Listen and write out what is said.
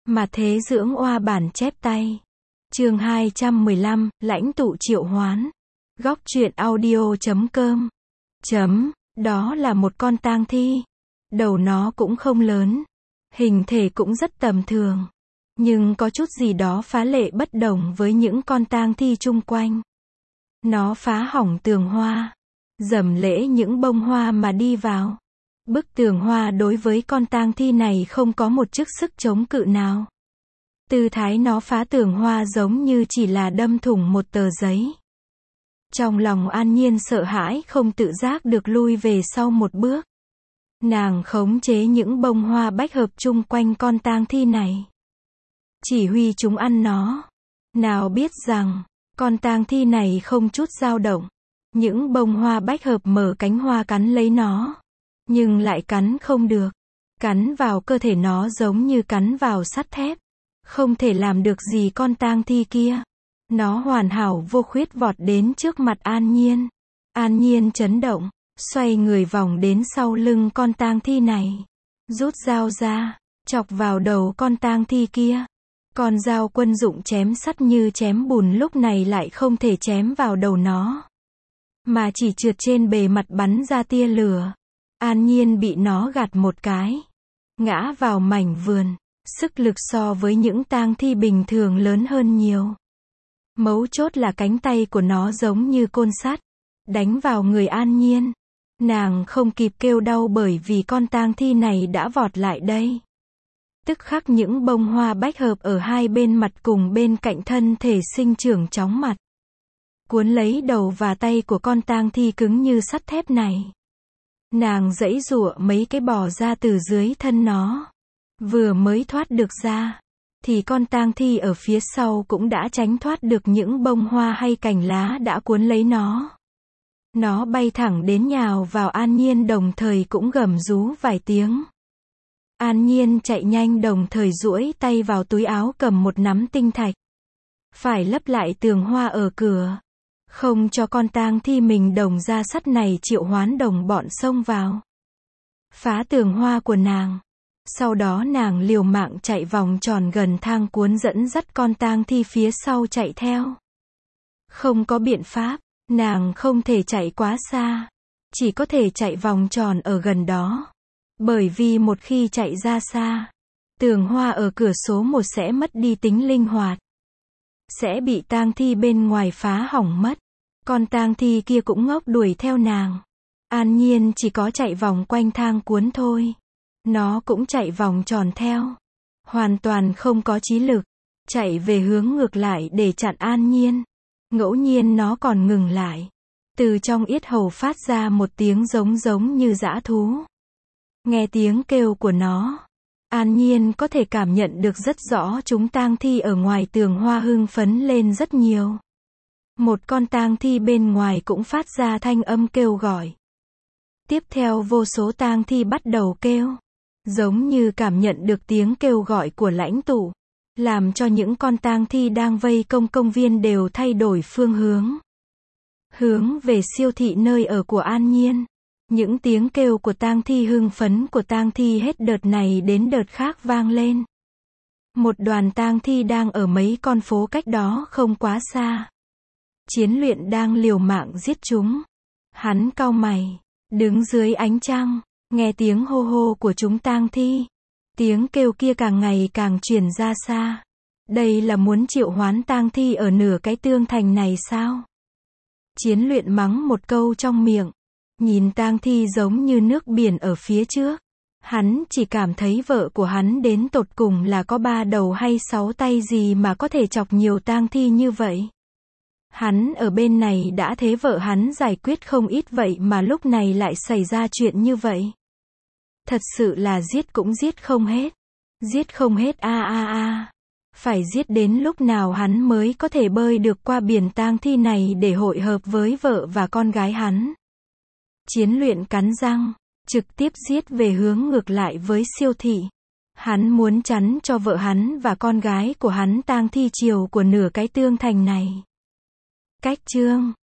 Mà thế dưỡng oa bản chép tay. Chương 215, lãnh tụ triệu hoán. Góc truyện audio.com. Đó là một con tang thi. Đầu nó cũng không lớn. Hình thể cũng rất tầm thường. Nhưng có chút gì đó phá lệ bất đồng với những con tang thi chung quanh. Nó phá hỏng tường hoa. Dầm lễ những bông hoa mà đi vào. Bức tường hoa đối với con tang thi này không có một chút sức chống cự nào. Tư thái nó phá tường hoa giống như chỉ là đâm thủng một tờ giấy. Trong lòng An Nhiên sợ hãi không tự giác được lui về sau một bước. Nàng khống chế những bông hoa bách hợp chung quanh con tang thi này. Chỉ huy chúng ăn nó. Nào biết rằng, con tang thi này không chút dao động. Những bông hoa bách hợp mở cánh hoa cắn lấy nó. Nhưng lại cắn không được. Cắn vào cơ thể nó giống như cắn vào sắt thép. Không thể làm được gì con tang thi kia. Nó hoàn hảo vô khuyết vọt đến trước mặt An Nhiên. An Nhiên chấn động, xoay người vòng đến sau lưng con tang thi này. Rút dao ra, chọc vào đầu con tang thi kia. Con dao quân dụng chém sắt như chém bùn lúc này lại không thể chém vào đầu nó. Mà chỉ trượt trên bề mặt bắn ra tia lửa. An Nhiên bị nó gạt một cái. Ngã vào mảnh vườn. Sức lực so với những tang thi bình thường lớn hơn nhiều. Mấu chốt là cánh tay của nó giống như côn sắt. Đánh vào người An Nhiên. Nàng không kịp kêu đau bởi vì con tang thi này đã vọt lại đây. Tức khắc những bông hoa bách hợp ở hai bên mặt cùng bên cạnh thân thể sinh trưởng chóng mặt. Cuốn lấy đầu và tay của con tang thi cứng như sắt thép này. Nàng giãy giụa mấy cái bò ra từ dưới thân nó. Vừa mới thoát được ra, thì con tang thi ở phía sau cũng đã tránh thoát được những bông hoa hay cành lá đã cuốn lấy nó. Nó bay thẳng đến nhào vào An Nhiên đồng thời cũng gầm rú vài tiếng. An Nhiên chạy nhanh đồng thời duỗi tay vào túi áo cầm một nắm tinh thạch. Phải lấp lại tường hoa ở cửa. Không cho con tang thi mình đồng ra sắt này triệu hoán đồng bọn xông vào. Phá tường hoa của nàng. Sau đó nàng liều mạng chạy vòng tròn gần thang cuốn dẫn dắt con tang thi phía sau chạy theo. Không có biện pháp, nàng không thể chạy quá xa. Chỉ có thể chạy vòng tròn ở gần đó. Bởi vì một khi chạy ra xa, tường hoa ở cửa số 1 sẽ mất đi tính linh hoạt. Sẽ bị tang thi bên ngoài phá hỏng mất. Con tang thi kia cũng ngốc đuổi theo nàng. An Nhiên chỉ có chạy vòng quanh thang cuốn thôi. Nó cũng chạy vòng tròn theo. Hoàn toàn không có chí lực. Chạy về hướng ngược lại để chặn An Nhiên. Ngẫu nhiên nó còn ngừng lại. Từ trong yết hầu phát ra một tiếng giống như dã thú. Nghe tiếng kêu của nó. An Nhiên có thể cảm nhận được rất rõ chúng tang thi ở ngoài tường hoa hưng phấn lên rất nhiều. Một con tang thi bên ngoài cũng phát ra thanh âm kêu gọi. Tiếp theo vô số tang thi bắt đầu kêu. Giống như cảm nhận được tiếng kêu gọi của lãnh tụ. Làm cho những con tang thi đang vây công viên đều thay đổi phương hướng. Hướng về siêu thị nơi ở của An Nhiên. Những tiếng kêu của tang thi hưng phấn của tang thi hết đợt này đến đợt khác vang lên. Một đoàn tang thi đang ở mấy con phố cách đó không quá xa. Chiến luyện đang liều mạng giết chúng. Hắn cau mày, đứng dưới ánh trăng, nghe tiếng hô hô của chúng tang thi. Tiếng kêu kia càng ngày càng truyền ra xa. Đây là muốn triệu hoán tang thi ở nửa cái tường thành này sao? Chiến luyện mắng một câu trong miệng. Nhìn tang thi giống như nước biển ở phía trước. Hắn chỉ cảm thấy vợ của hắn đến tột cùng là có 3 đầu hay 6 tay gì mà có thể chọc nhiều tang thi như vậy. Hắn ở bên này đã thế vợ hắn giải quyết không ít vậy mà lúc này lại xảy ra chuyện như vậy. Thật sự là giết cũng giết không hết. Giết không hết Phải giết đến lúc nào hắn mới có thể bơi được qua biển tang thi này để hội hợp với vợ và con gái hắn. Chiến luyện cắn răng, trực tiếp giết về hướng ngược lại với siêu thị. Hắn muốn chắn cho vợ hắn và con gái của hắn tang thi chiều của nửa cái tường thành này. Cách chương